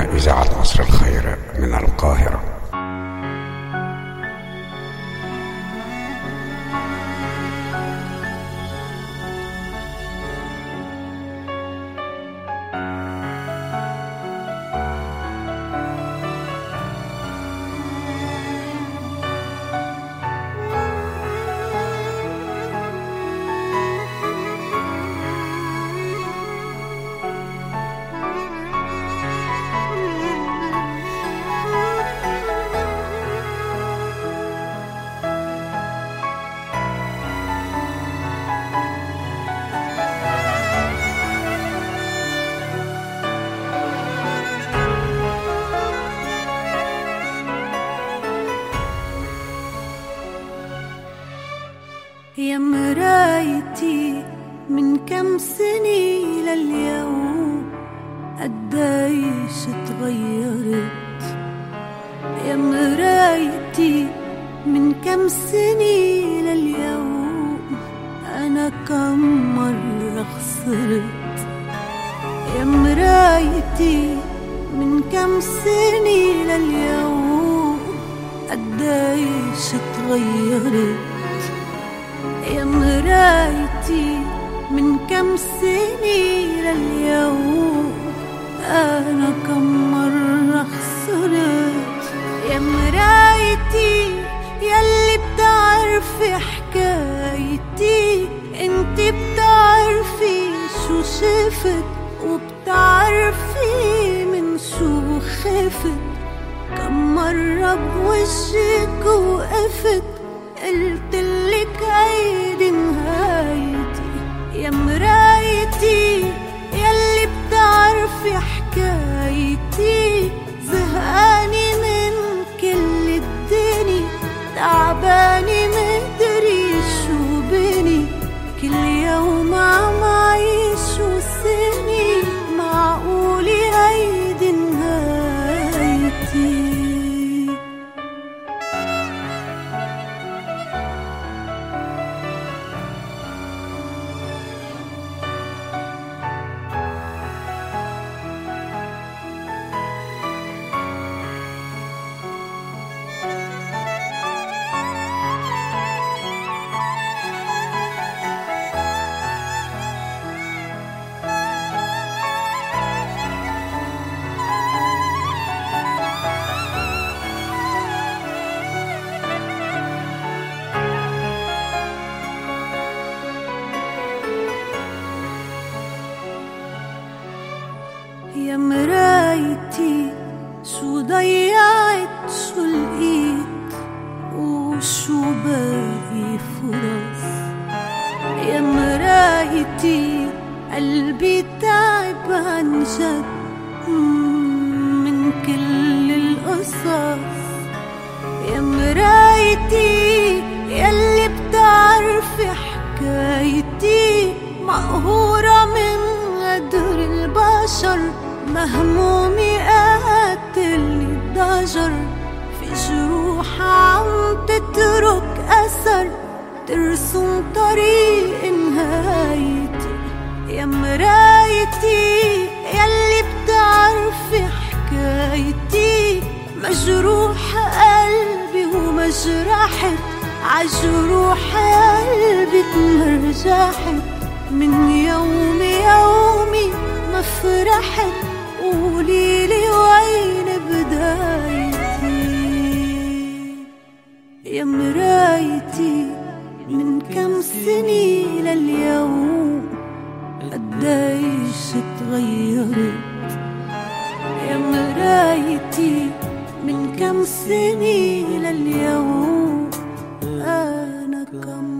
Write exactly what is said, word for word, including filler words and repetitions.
إذاعة عصر الخير من القاهرة. يا مرايتي من كم سنة لليوم قديش اتغيرت. يا مرايتي من كم سنة لليوم أنا كم مرة خسرت. يا مرايتي من كم سنة لليوم قديش اتغيرت. يا مرايتي من كم سنة لليوم أنا كم مرة خسرت. يا مرايتي يلي بتعرفي حكايتي، انت بتعرفي شو شفت وبتعرفي من شو خفت. كم مرة بوجهك وقفت قلتلك هيدي نهايتي. يا مرايتي يلي بتعرفي حكايتي، زهقاني من كل الدنيا، تعباني مدري شو بني. كل يوم عم عيش وسني، معقولي هيدي نهايتي. يا مرايتي شو ضيعت شو لقيت وشو باقي فرص. يا مرايتي قلبي تعب عن جد من كل القصص. يا مرايتي يلي بتعرفي حكايتي، مقهورة من قدر البشر، مهمومي قاتلني الضجر. في جروح عم تترك أثر، ترسم طريق نهايتي. يا مرايتي يلي بتعرفي حكايتي، مجروح قلبي ومجرحت، عجروح قلبي تمرجحت. من يوم يومي ما فرحت، قوليلي وين بدايتي. يا مرايتي من كم سنة لليوم قديش اتغيرت. يا مرايتي من كم سنة لليوم أنا كم